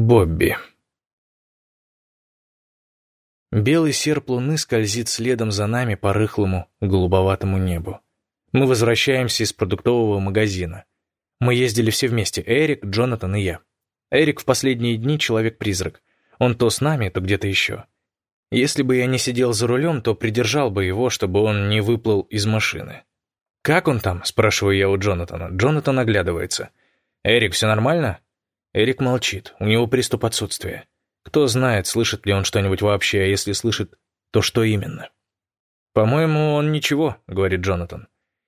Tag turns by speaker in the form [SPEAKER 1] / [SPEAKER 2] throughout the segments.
[SPEAKER 1] Бобби. Белый серп луны скользит следом за нами по рыхлому голубоватому небу. Мы возвращаемся из продуктового магазина. Мы ездили все вместе: Эрик, Джонатан и я. Эрик в последние дни человек-призрак. Он то с нами, то где-то еще. Если бы я не сидел за рулем, то придержал бы его, чтобы он не выплыл из машины. «Как он там?» — спрашиваю я у Джонатана. Джонатан оглядывается. «Эрик, все нормально?» Эрик молчит, у него приступ отсутствия. Кто знает, слышит ли он что-нибудь вообще, а если слышит, то что именно. «По-моему, он ничего», — говорит Джонатан.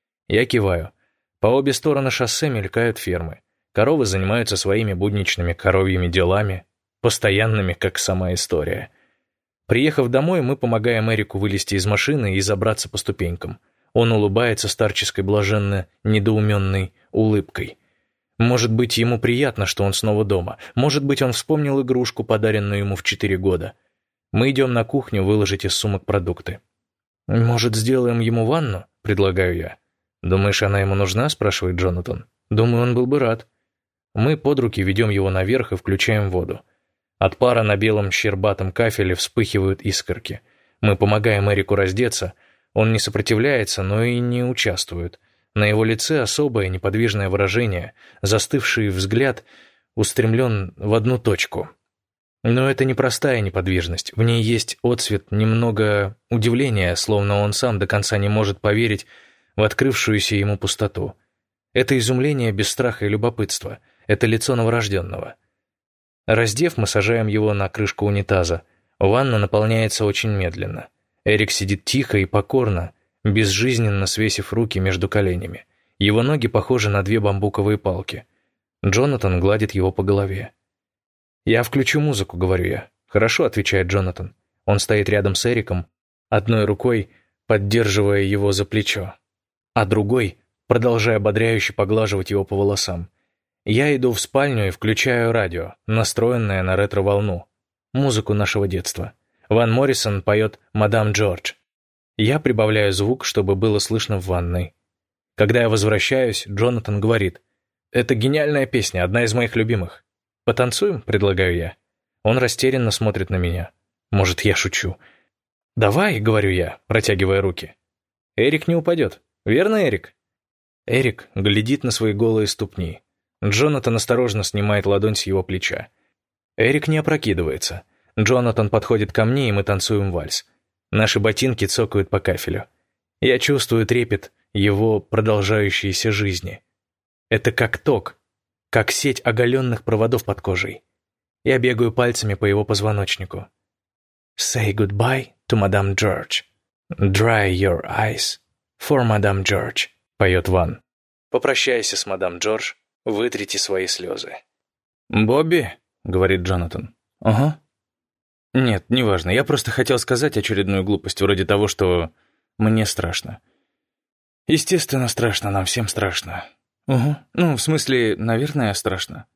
[SPEAKER 1] Я киваю. По обе стороны шоссе мелькают фермы. Коровы занимаются своими будничными коровьими делами, постоянными, как сама история. Приехав домой, мы помогаем Эрику вылезти из машины и забраться по ступенькам. Он улыбается старческой блаженно недоуменной улыбкой. Может быть, ему приятно, что он снова дома. Может быть, он вспомнил игрушку, подаренную ему в 4 года. Мы идем на кухню выложить из сумок продукты. «Может, сделаем ему ванну?» — предлагаю я. «Думаешь, она ему нужна?» — спрашивает Джонатан. «Думаю, он был бы рад». Мы под руки ведем его наверх и включаем воду. От пара на белом щербатом кафеле вспыхивают искорки. Мы помогаем Эрику раздеться. Он не сопротивляется, но и не участвует. На его лице особое неподвижное выражение, застывший взгляд устремлен в одну точку. Но это не простая неподвижность, в ней есть отсвет немного удивления, словно он сам до конца не может поверить в открывшуюся ему пустоту. Это изумление без страха и любопытства, это лицо новорожденного. Раздев, мы сажаем его на крышку унитаза. Ванна наполняется очень медленно. Эрик сидит тихо и покорно, безжизненно свесив руки между коленями. Его ноги похожи на 2 бамбуковые палки. Джонатан гладит его по голове. «Я включу музыку», — говорю я. «Хорошо», — отвечает Джонатан. Он стоит рядом с Эриком, одной рукой поддерживая его за плечо, а другой продолжая ободряюще поглаживать его по волосам. Я иду в спальню и включаю радио, настроенное на ретро-волну, музыку нашего детства. Ван Моррисон поет «Мадам Джордж». Я прибавляю звук, чтобы было слышно в ванной. Когда я возвращаюсь, Джонатан говорит: «Это гениальная песня, одна из моих любимых. Потанцуем?» — предлагаю я. Он растерянно смотрит на меня. Может, я шучу. «Давай», — говорю я, протягивая руки. Эрик не упадет. Верно, Эрик? Эрик глядит на свои голые ступни. Джонатан осторожно снимает ладонь с его плеча. Эрик не опрокидывается. Джонатан подходит ко мне, и мы танцуем вальс. Наши ботинки цокают по кафелю. Я чувствую трепет его продолжающейся жизни. Это как ток, как сеть оголенных проводов под кожей. Я бегаю пальцами по его позвоночнику. «Say goodbye to Madame George. Dry your eyes for Madame George», — поет Ван. «Попрощайся с Мадам Джордж, вытрите свои слезы». «Бобби?» — говорит Джонатан. «Ага». «Нет, неважно, я просто хотел сказать очередную глупость, вроде того, что мне страшно». «Естественно, страшно, нам всем страшно». «Угу, ну, в смысле, наверное, страшно».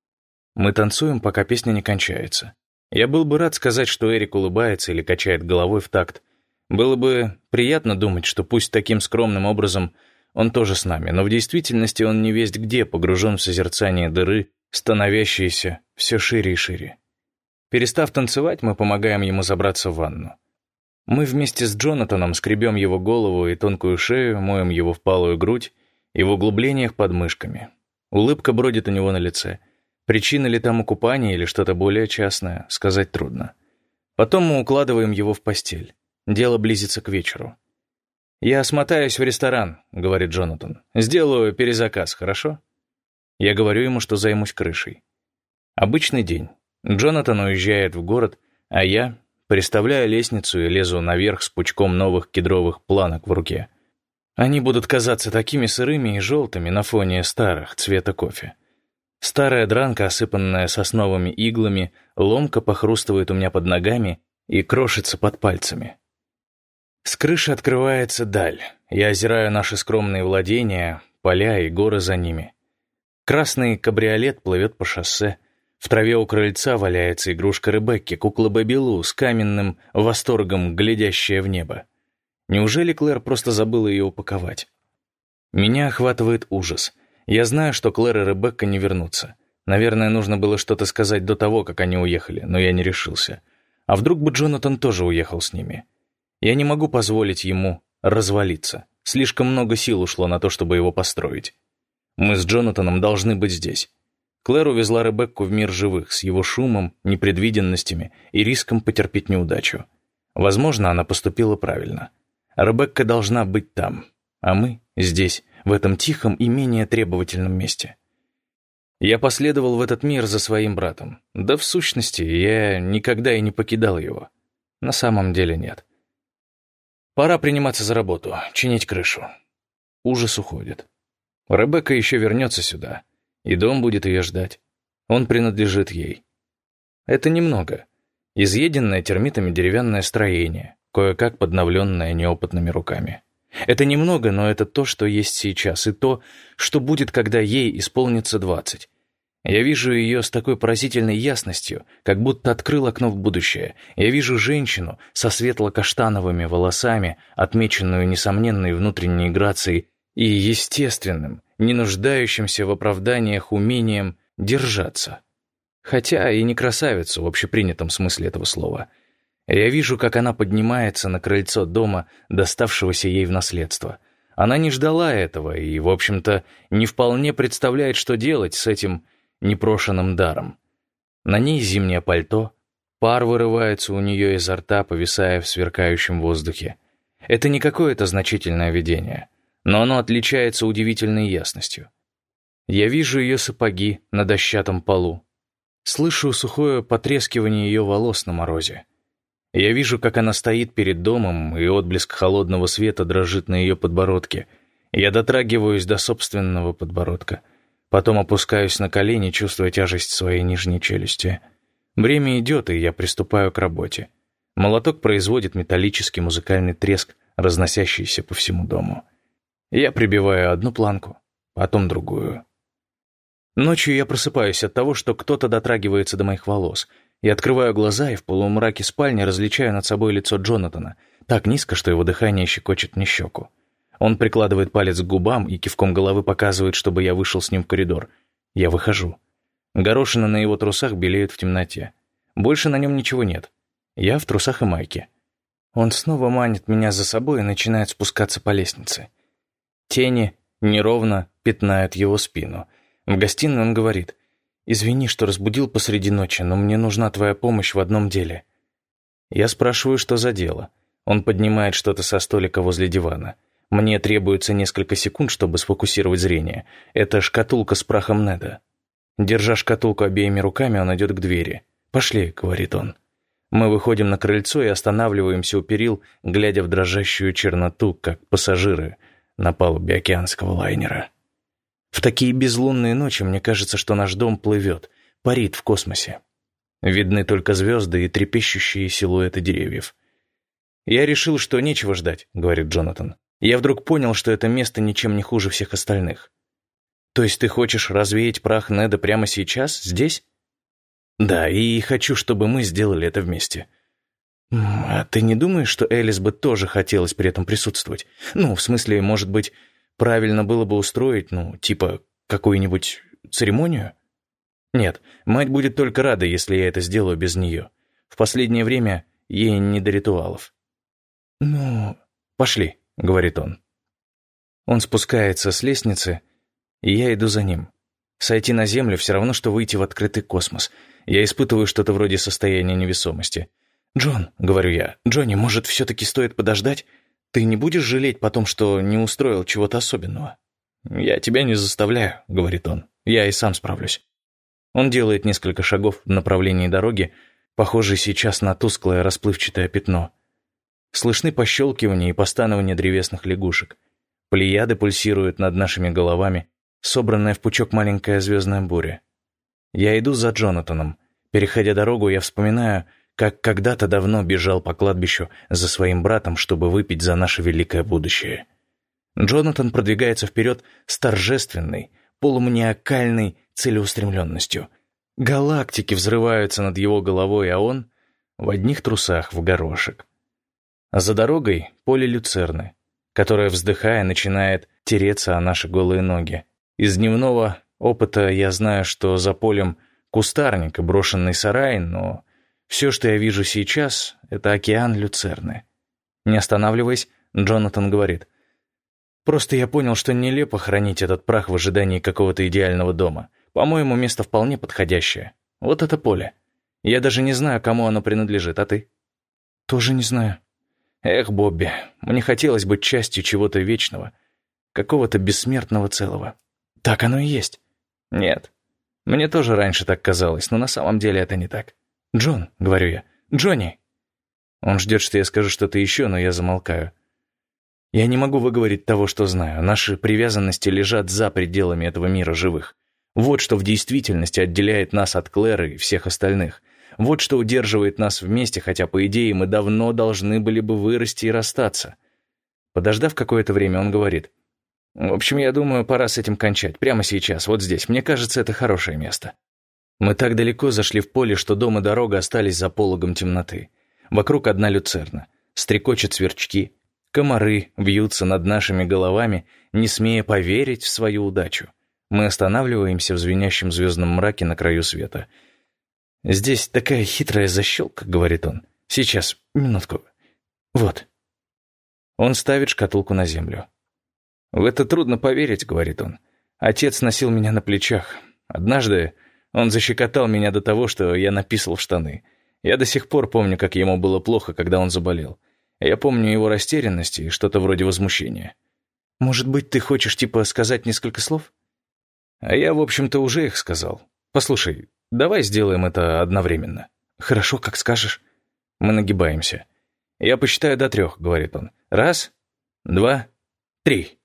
[SPEAKER 1] Мы танцуем, пока песня не кончается. Я был бы рад сказать, что Эрик улыбается или качает головой в такт. Было бы приятно думать, что пусть таким скромным образом он тоже с нами, но в действительности он не весть где погружен в созерцание дыры, становящейся все шире и шире. Перестав танцевать, мы помогаем ему забраться в ванну. Мы вместе с Джонатаном скребем его голову и тонкую шею, моем его впалую грудь и в углублениях под мышками. Улыбка бродит у него на лице. Причина ли тому купания или что-то более частное, сказать трудно. Потом мы укладываем его в постель. Дело близится к вечеру. «Я смотаюсь в ресторан», — говорит Джонатан. «Сделаю перезаказ, хорошо?» Я говорю ему, что займусь крышей. Обычный день. Джонатан уезжает в город, а я приставляю лестницу и лезу наверх с пучком новых кедровых планок в руке. Они будут казаться такими сырыми и желтыми на фоне старых, цвета кофе. Старая дранка, осыпанная сосновыми иглами, ломко похрустывает у меня под ногами и крошится под пальцами. С крыши открывается даль. Я озираю наши скромные владения, поля и горы за ними. Красный кабриолет плывет по шоссе. В траве у крыльца валяется игрушка Ребекки, кукла Бэби Лу, с каменным восторгом, глядящая в небо. Неужели Клэр просто забыла ее упаковать? Меня охватывает ужас. Я знаю, что Клэр и Ребекка не вернутся. Наверное, нужно было что-то сказать до того, как они уехали, но я не решился. А вдруг бы Джонатан тоже уехал с ними? Я не могу позволить ему развалиться. Слишком много сил ушло на то, чтобы его построить. Мы с Джонатаном должны быть здесь. Клэр увезла Ребекку в мир живых с его шумом, непредвиденностями и риском потерпеть неудачу. Возможно, она поступила правильно. Ребекка должна быть там, а мы здесь, в этом тихом и менее требовательном месте. Я последовал в этот мир за своим братом. Да, в сущности, я никогда и не покидал его. На самом деле нет. Пора приниматься за работу, чинить крышу. Ужас уходит. Ребекка еще вернется сюда, и дом будет ее ждать. Он принадлежит ей. Это немного. Изъеденное термитами деревянное строение, кое-как подновленное неопытными руками. Это немного, но это то, что есть сейчас, и то, что будет, когда ей исполнится 20. Я вижу ее с такой поразительной ясностью, как будто открыл окно в будущее. Я вижу женщину со светло-каштановыми волосами, отмеченную несомненной внутренней грацией и естественным, не нуждающимся в оправданиях умением держаться. Хотя и не красавицу в общепринятом смысле этого слова. Я вижу, как она поднимается на крыльцо дома, доставшегося ей в наследство. Она не ждала этого и, в общем-то, не вполне представляет, что делать с этим непрошенным даром. На ней зимнее пальто, пар вырывается у нее изо рта, повисая в сверкающем воздухе. Это не какое-то значительное видение, но оно отличается удивительной ясностью. Я вижу ее сапоги на дощатом полу, слышу сухое потрескивание ее волос на морозе. Я вижу, как она стоит перед домом, и отблеск холодного света дрожит на ее подбородке. Я дотрагиваюсь до собственного подбородка. Потом опускаюсь на колени, чувствуя тяжесть своей нижней челюсти. Время идет, и я приступаю к работе. Молоток производит металлический музыкальный треск, разносящийся по всему дому. Я прибиваю одну планку, потом другую. Ночью я просыпаюсь от того, что кто-то дотрагивается до моих волос. Я открываю глаза и в полумраке спальни различаю над собой лицо Джонатана, так низко, что его дыхание щекочет мне щеку. Он прикладывает палец к губам и кивком головы показывает, чтобы я вышел с ним в коридор. Я выхожу. Горошины на его трусах белеют в темноте. Больше на нем ничего нет. Я в трусах и майке. Он снова манит меня за собой и начинает спускаться по лестнице. Тени неровно пятнают его спину. В гостиной он говорит: «Извини, что разбудил посреди ночи, но мне нужна твоя помощь в одном деле». Я спрашиваю, что за дело. Он поднимает что-то со столика возле дивана. Мне требуется несколько секунд, чтобы сфокусировать зрение. Это шкатулка с прахом Неда. Держа шкатулку обеими руками, он идет к двери. «Пошли», — говорит он. Мы выходим на крыльцо и останавливаемся у перил, глядя в дрожащую черноту, как пассажиры на палубе океанского лайнера. В такие безлунные ночи мне кажется, что наш дом плывет, парит в космосе. Видны только звезды и трепещущие силуэты деревьев. «Я решил, что нечего ждать», — говорит Джонатан. «Я вдруг понял, что это место ничем не хуже всех остальных». «То есть ты хочешь развеять прах Неда прямо сейчас, здесь?» «Да, и хочу, чтобы мы сделали это вместе». «А ты не думаешь, что Элис бы тоже хотелось при этом присутствовать? Ну, в смысле, может быть, правильно было бы устроить, типа, какую-нибудь церемонию?» «Нет, мать будет только рада, если я это сделаю без нее. В последнее время ей не до ритуалов». «Пошли», — говорит он. Он спускается с лестницы, и я иду за ним. Сойти на землю все равно, что выйти в открытый космос. Я испытываю что-то вроде состояния невесомости. «Джон», — говорю я, — «Джонни, может, все-таки стоит подождать? Ты не будешь жалеть потом, что не устроил чего-то особенного?» «Я тебя не заставляю», — говорит он. «Я и сам справлюсь». Он делает несколько шагов в направлении дороги, похожей сейчас на тусклое расплывчатое пятно. Слышны пощелкивания и постанования древесных лягушек. Плеяды пульсируют над нашими головами, собранная в пучок маленькая звездная буря. Я иду за Джонатаном. Переходя дорогу, я вспоминаю, как когда-то давно бежал по кладбищу за своим братом, чтобы выпить за наше великое будущее. Джонатан продвигается вперед с торжественной, полуманиакальной целеустремленностью. Галактики взрываются над его головой, а он в одних трусах в горошек. За дорогой поле люцерны, которое, вздыхая, начинает тереться о наши голые ноги. Из дневного опыта я знаю, что за полем кустарник и брошенный сарай, но все, что я вижу сейчас, это океан люцерны. Не останавливаясь, Джонатан говорит: «Просто я понял, что нелепо хранить этот прах в ожидании какого-то идеального дома. По-моему, место вполне подходящее. Вот это поле. Я даже не знаю, кому оно принадлежит, а ты?» «Тоже не знаю». «Эх, Бобби, мне хотелось быть частью чего-то вечного, какого-то бессмертного целого». «Так оно и есть». «Нет. Мне тоже раньше так казалось, но на самом деле это не так». «Джон», — говорю я, — «Джонни». Он ждет, что я скажу что-то еще, но я замолкаю. Я не могу выговорить того, что знаю. Наши привязанности лежат за пределами этого мира живых. Вот что в действительности отделяет нас от Клэр и всех остальных. Вот что удерживает нас вместе, хотя, по идее, мы давно должны были бы вырасти и расстаться. Подождав какое-то время, он говорит: «В общем, я думаю, пора с этим кончать. Прямо сейчас, вот здесь. Мне кажется, это хорошее место». Мы так далеко зашли в поле, что дом и дорога остались за пологом темноты. Вокруг одна люцерна. Стрекочут сверчки. Комары вьются над нашими головами, не смея поверить в свою удачу. Мы останавливаемся в звенящем звездном мраке на краю света. «Здесь такая хитрая защелка», — говорит он. «Сейчас, минутку. Вот». Он ставит шкатулку на землю. «В это трудно поверить», — говорит он. «Отец носил меня на плечах. Однажды он защекотал меня до того, что я написал в штаны. Я до сих пор помню, как ему было плохо, когда он заболел. Я помню его растерянность и что-то вроде возмущения. Может быть, ты хочешь сказать несколько слов?» А я, в общем-то, уже их сказал. «Послушай, давай сделаем это одновременно». «Хорошо, как скажешь». Мы нагибаемся. «Я посчитаю до 3», — говорит он. 1, 2, 3.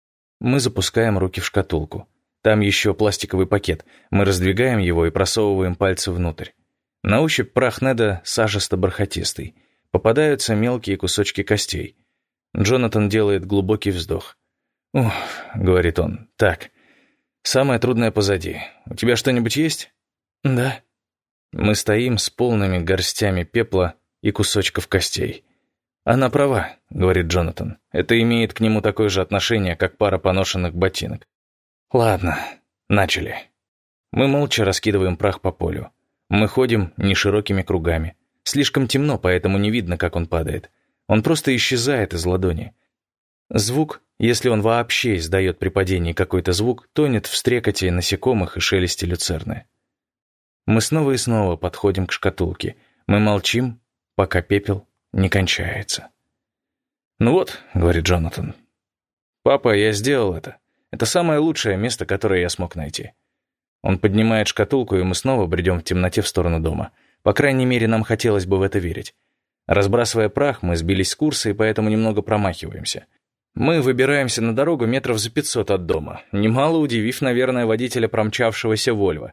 [SPEAKER 1] Мы запускаем руки в шкатулку. Там еще пластиковый пакет. Мы раздвигаем его и просовываем пальцы внутрь. На ощупь прах Неда сажисто-бархатистый. Попадаются мелкие кусочки костей. Джонатан делает глубокий вздох. «Ух», — говорит он, — «так, самое трудное позади. У тебя что-нибудь есть?» «Да». Мы стоим с полными горстями пепла и кусочков костей. «Она права», — говорит Джонатан. «Это имеет к нему такое же отношение, как пара поношенных ботинок». «Ладно, начали». Мы молча раскидываем прах по полю. Мы ходим неширокими кругами. Слишком темно, поэтому не видно, как он падает. Он просто исчезает из ладони. Звук, если он вообще издает при падении какой-то звук, тонет в стрекоте насекомых и шелесте люцерны. Мы снова и снова подходим к шкатулке. Мы молчим, пока пепел не кончается. «Ну вот», — говорит Джонатан. «Папа, я сделал это. Это самое лучшее место, которое я смог найти». Он поднимает шкатулку, и мы снова бредем в темноте в сторону дома. По крайней мере, нам хотелось бы в это верить. Разбрасывая прах, мы сбились с курса и поэтому немного промахиваемся. Мы выбираемся на дорогу метров за 500 от дома, немало удивив, наверное, водителя промчавшегося «Вольво».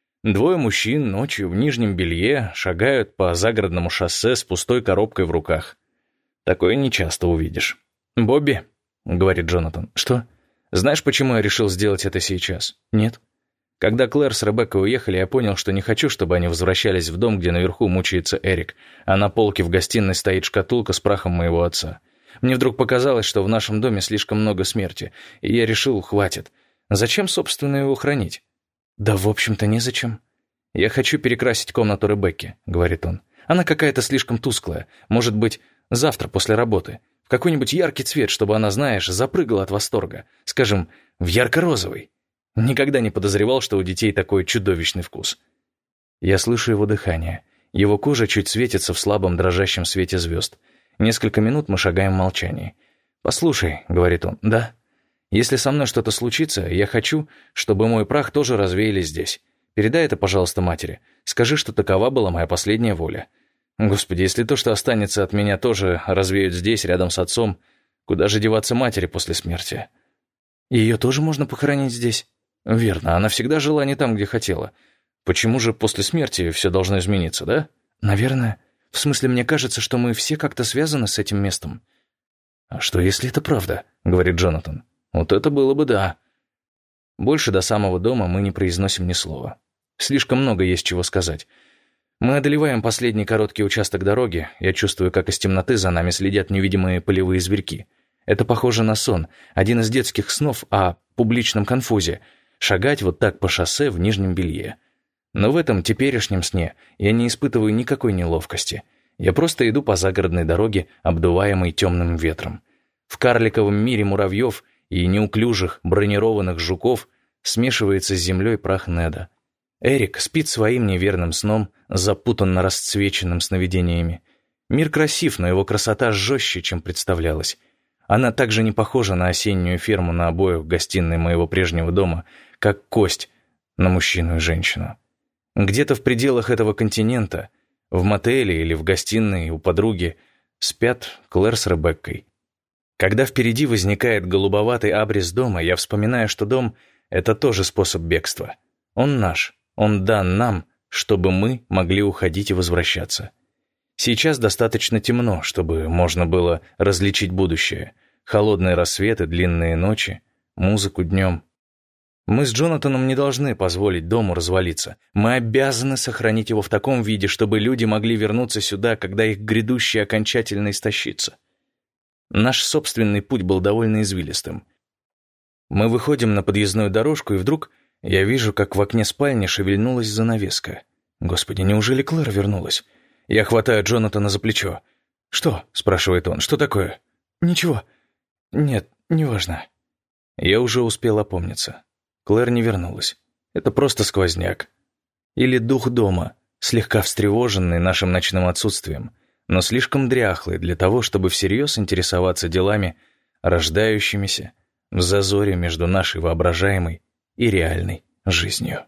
[SPEAKER 1] 2 мужчин ночью в нижнем белье шагают по загородному шоссе с пустой коробкой в руках. Такое нечасто увидишь. «Бобби», — говорит Джонатан. «Что? Знаешь, почему я решил сделать это сейчас?» «Нет». Когда Клэр с Ребеккой уехали, я понял, что не хочу, чтобы они возвращались в дом, где наверху мучается Эрик, а на полке в гостиной стоит шкатулка с прахом моего отца. Мне вдруг показалось, что в нашем доме слишком много смерти, и я решил, хватит. Зачем, собственно, его хранить? «Да, в общем-то, незачем». «Я хочу перекрасить комнату Ребекки», — говорит он. «Она какая-то слишком тусклая. Может быть, завтра после работы. В какой-нибудь яркий цвет, чтобы она, знаешь, запрыгала от восторга. Скажем, в ярко-розовый». Никогда не подозревал, что у детей такой чудовищный вкус. Я слышу его дыхание. Его кожа чуть светится в слабом дрожащем свете звезд. Несколько минут мы шагаем в молчании. «Послушай», — говорит он, — «да. Если со мной что-то случится, я хочу, чтобы мой прах тоже развеяли здесь. Передай это, пожалуйста, матери. Скажи, что такова была моя последняя воля. Господи, если то, что останется от меня, тоже развеют здесь, рядом с отцом, куда же деваться матери после смерти? Ее тоже можно похоронить здесь?» «Верно, она всегда жила не там, где хотела. Почему же после смерти все должно измениться, да?» «Наверное. В смысле, мне кажется, что мы все как-то связаны с этим местом». «А что, если это правда?» — говорит Джонатан. «Вот это было бы да». Больше до самого дома мы не произносим ни слова. Слишком много есть чего сказать. Мы одолеваем последний короткий участок дороги. Я чувствую, как из темноты за нами следят невидимые полевые зверьки. Это похоже на сон, один из детских снов о публичном конфузе. шагать вот так по шоссе в нижнем белье. Но в этом теперешнем сне я не испытываю никакой неловкости. Я просто иду по загородной дороге, обдуваемой темным ветром. В карликовом мире муравьев и неуклюжих бронированных жуков смешивается с землей прах Неда. Эрик спит своим неверным сном, запутанно расцвеченным сновидениями. Мир красив, но его красота жестче, чем представлялось. Она также не похожа на осеннюю ферму на обоях в гостиной моего прежнего дома, как кость на мужчину и женщину. Где-то в пределах этого континента, в мотеле или в гостиной у подруги, спят Клэр с Ребеккой. Когда впереди возникает голубоватый абрис дома, я вспоминаю, что дом — это тоже способ бегства. Он наш, он дан нам, чтобы мы могли уходить и возвращаться. Сейчас достаточно темно, чтобы можно было различить будущее. Холодные рассветы, длинные ночи, музыку днем. Мы с Джонатаном не должны позволить дому развалиться. Мы обязаны сохранить его в таком виде, чтобы люди могли вернуться сюда, когда их грядущее окончательно истощится. Наш собственный путь был довольно извилистым. Мы выходим на подъездную дорожку, и вдруг я вижу, как в окне спальни шевельнулась занавеска. Господи, неужели Клэр вернулась? Я хватаю Джонатана за плечо. «Что?» — спрашивает он. «Что такое?» «Ничего. Нет, неважно». Я уже успел опомниться. Клэр не вернулась. Это просто сквозняк. Или дух дома, слегка встревоженный нашим ночным отсутствием, но слишком дряхлый для того, чтобы всерьез интересоваться делами, рождающимися в зазоре между нашей воображаемой и реальной жизнью.